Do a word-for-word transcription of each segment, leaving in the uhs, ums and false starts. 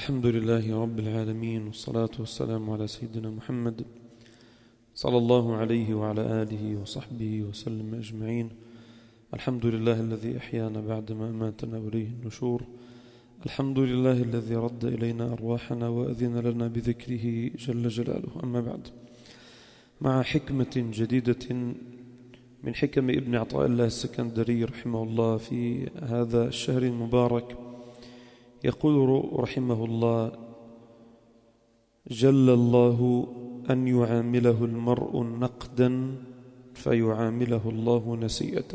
الحمد لله رب العالمين، والصلاة والسلام على سيدنا محمد صلى الله عليه وعلى آله وصحبه وسلم أجمعين. الحمد لله الذي أحيانا بعدما أماتنا وإليه النشور. الحمد لله الذي رد إلينا أرواحنا وأذن لنا بذكره جل جلاله. أما بعد، مع حكمة جديدة من حكم ابن عطاء الله السكندري رحمه الله في هذا الشهر المبارك، يقول رحمه الله: جل الله أن يعامله المرء نقدا فيعامله الله نسيئة.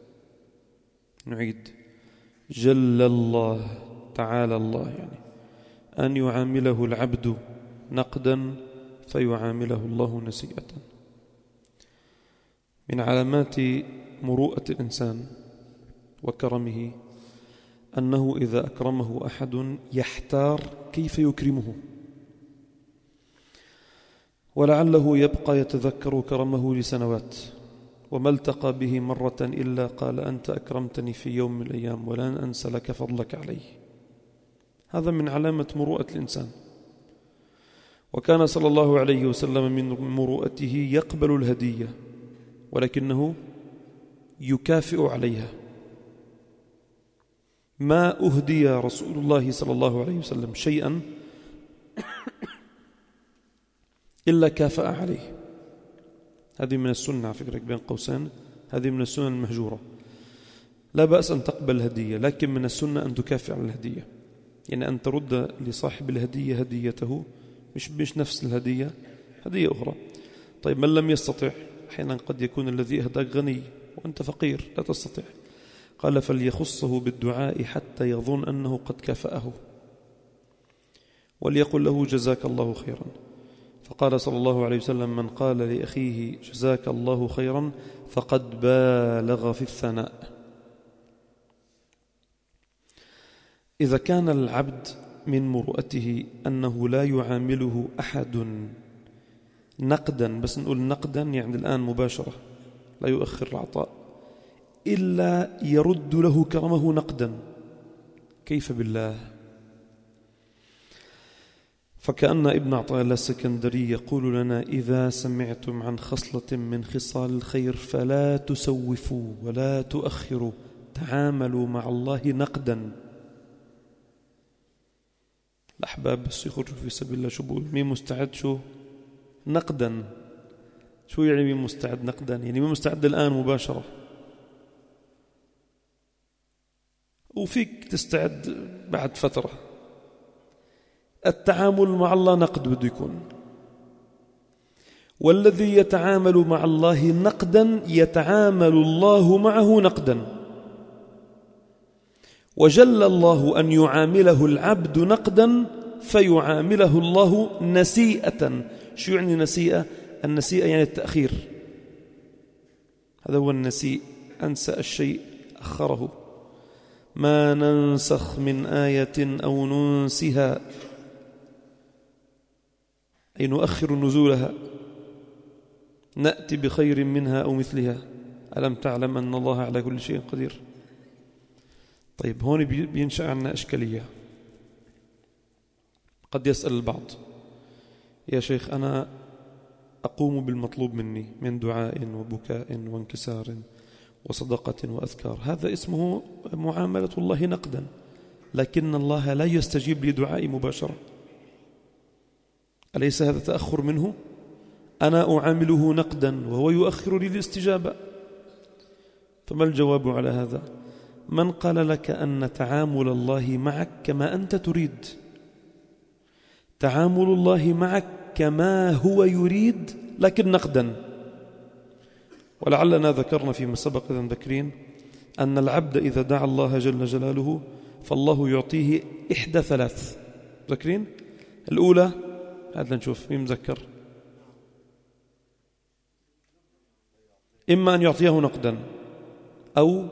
نعيد: جل الله، تعالى الله، يعني أن يعامله العبد نقدا فيعامله الله نسيئة. من علامات مروءة الإنسان وكرمه أنه إذا أكرمه أحد يحتار كيف يكرمه، ولعله يبقى يتذكر كرمه لسنوات، وما التقى به مرة إلا قال: أنت أكرمتني في يوم من الأيام ولن أنسى لك فضلك علي. هذا من علامة مروءة الإنسان. وكان صلى الله عليه وسلم من مروءته يقبل الهدية ولكنه يكافئ عليها. ما أهدي رسول الله صلى الله عليه وسلم شيئا إلا كافأ عليه. هذه من السنة، على فكرة بين قوسين، هذه من السنة المهجورة. لا بأس أن تقبل الهدية، لكن من السنة أن تكافئ على الهدية، يعني أن ترد لصاحب الهدية هديته، مش مش نفس الهدية، هدية أخرى. طيب، من لم يستطع، أحيانا قد يكون الذي أهداك غني وأنت فقير لا تستطيع، قال: فليخصه بالدعاء حتى يظن أنه قد كافأه، وليقل له: جزاك الله خيرا. فقال صلى الله عليه وسلم: من قال لأخيه جزاك الله خيرا فقد بالغ في الثناء. إذا كان العبد من مروءته أنه لا يعامله أحد نقدا، بس نقول نقدا يعني الآن مباشرة، لا يؤخر العطاء، إلا يرد له كرمه نقدا، كيف بالله؟ فكأن ابن عطاء الله السكندري يقول لنا: إذا سمعتم عن خصلة من خصال الخير فلا تسوفوا ولا تؤخروا، تعاملوا مع الله نقدا. الأحباب بس يخرجوا في سبيل الله، شو بقول؟ مين مستعد؟ شو نقدا؟ شو يعني مين مستعد نقدا؟ يعني مين مستعد الآن مباشرة، وفيك تستعد بعد فترة. التعامل مع الله نقد بده يكون، والذي يتعامل مع الله نقدا يتعامل الله معه نقدا. وجل الله أن يعامله العبد نقدا فيعامله الله نسيئة. شو يعني نسيئة؟ النسيئة يعني التأخير، هذا هو النسيء، أنسى الشيء أخره. ما ننسخ من آية أو ننسها، أي نؤخر نزولها، نأتي بخير منها أو مثلها. ألم تعلم أن الله على كل شيء قدير؟ طيب، هون بينشأ عنا إشكالية. قد يسأل البعض: يا شيخ، أنا أقوم بالمطلوب مني من دعاء وبكاء وانكسار وصدقة وأذكار، هذا اسمه معاملة الله نقدا، لكن الله لا يستجيب لدعائي مباشرة. أليس هذا تأخر منه؟ أنا أعامله نقدا وهو يؤخر لي الاستجابة. فما الجواب على هذا؟ من قال لك أن تعامل الله معك كما أنت تريد؟ تعامل الله معك كما هو يريد، لكن نقدا. ولعلنا ذكرنا فيما سبق إذا ذكرين أن العبد إذا دعا الله جل جلاله فالله يعطيه إحدى ثلاث. ذكرين الأولى، هذا نشوف مين مذكر، إما أن يعطيه نقدا، أو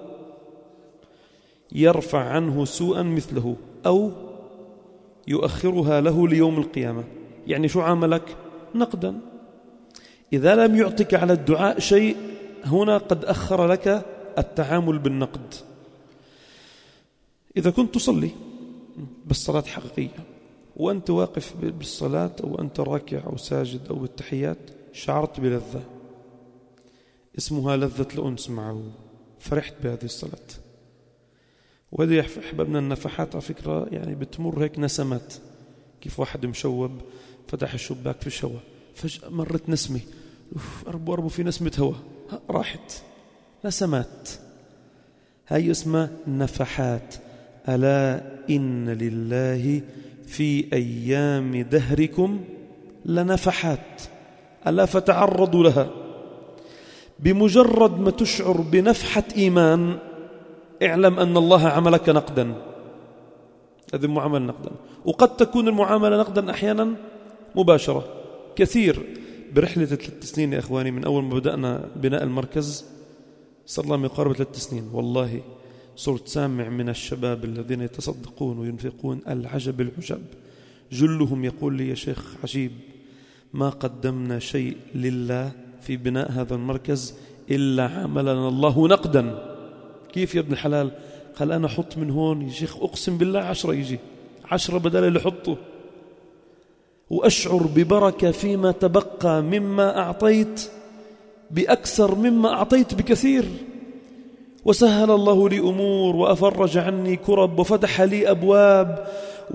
يرفع عنه سوءا مثله، أو يؤخرها له ليوم القيامة. يعني شو عملك؟ نقدا. إذا لم يعطك على الدعاء شيء، هنا قد أخر لك التعامل بالنقد. إذا كنت تصلي بس صلاة حقيقية وأنت واقف بالصلاة أو أنت راكع أو ساجد أو بالتحيات شعرت بلذة اسمها لذة الأنس معه، فرحت بهذه الصلاة. وهذه يا أحبابنا النفحات على فكرة يعني بتمر هيك نسمات، كيف واحد مشوب فتح الشباك في الشوا فجأة مرت نسمة، أربو أربو في نسمة هوا راحت، نسمات. هاي اسمها نفحات. ألا إن لله في أيام دهركم لنفحات، ألا فتعرضوا لها. بمجرد ما تشعر بنفحة إيمان اعلم أن الله عملك نقدا. هذه المعاملة نقدا، وقد تكون المعاملة نقدا أحيانا مباشرة. كثير برحلة ثلاث سنين يا إخواني من أول ما بدأنا بناء المركز صار الله يقارب ثلاث سنين، والله صرت سامع من الشباب الذين يتصدقون وينفقون العجب العجب. جلهم يقول لي يا شيخ عجيب، ما قدمنا شيء لله في بناء هذا المركز إلا عملنا الله نقدا. كيف يا ابن الحلال؟ قال أنا حط من هون يا شيخ أقسم بالله عشرة يجي عشرة بدل اللي حطه، وأشعر ببركة فيما تبقى مما أعطيت بأكثر مما أعطيت بكثير. وسهل الله لي أمور وأفرج عني كرب وفتح لي أبواب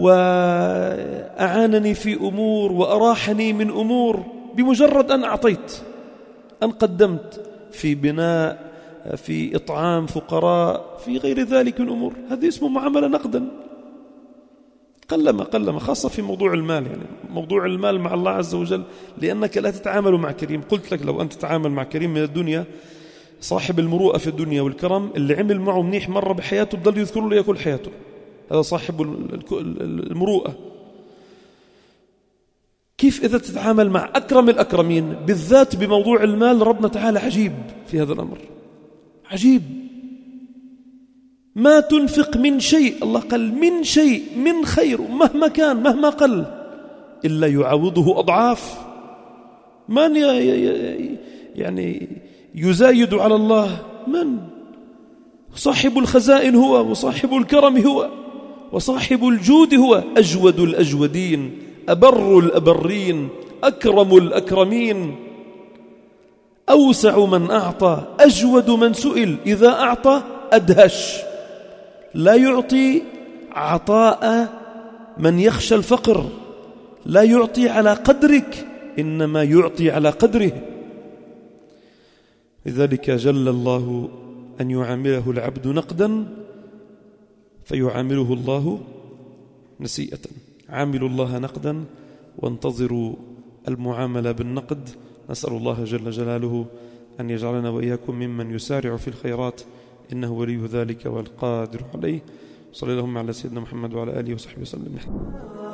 وأعانني في أمور وأراحني من أمور بمجرد أن أعطيت، أن قدمت في بناء، في إطعام فقراء، في غير ذلك من أمور. هذه اسمه معاملة نقدا. قلما قلما خاصة في موضوع المال، يعني موضوع المال مع الله عز وجل، لأنك لا تتعامل مع كريم. قلت لك لو أنت تتعامل مع كريم من الدنيا، صاحب المروءة في الدنيا والكرم اللي عمل معه منيح مرة بحياته بضل يذكره له كل حياته، هذا صاحب المروءة. كيف إذا تتعامل مع أكرم الأكرمين بالذات بموضوع المال؟ ربنا تعالى عجيب في هذا الأمر، عجيب. ما تنفق من شيء، الله قال من شيء من خير مهما كان مهما قل إلا يعوضه أضعاف. من يعني يزايد على الله؟ من؟ صاحب الخزائن هو، وصاحب الكرم هو، وصاحب الجود هو. أجود الأجودين، أبر الأبرين، أكرم الأكرمين، أوسع من أعطى، أجود من سئل، إذا أعطى أدهش. لا يعطي عطاء من يخشى الفقر، لا يعطي على قدرك، إنما يعطي على قدره. لذلك جل الله أن يعامله العبد نقدا فيعامله الله نسيئة. عاملوا الله نقدا وانتظروا المعاملة بالنقد. نسأل الله جل جلاله أن يجعلنا وإياكم ممن يسارع في الخيرات، إنه ولي ذلك والقادر عليه. صلى الله على سيدنا محمد وعلى آله وصحبه وسلم.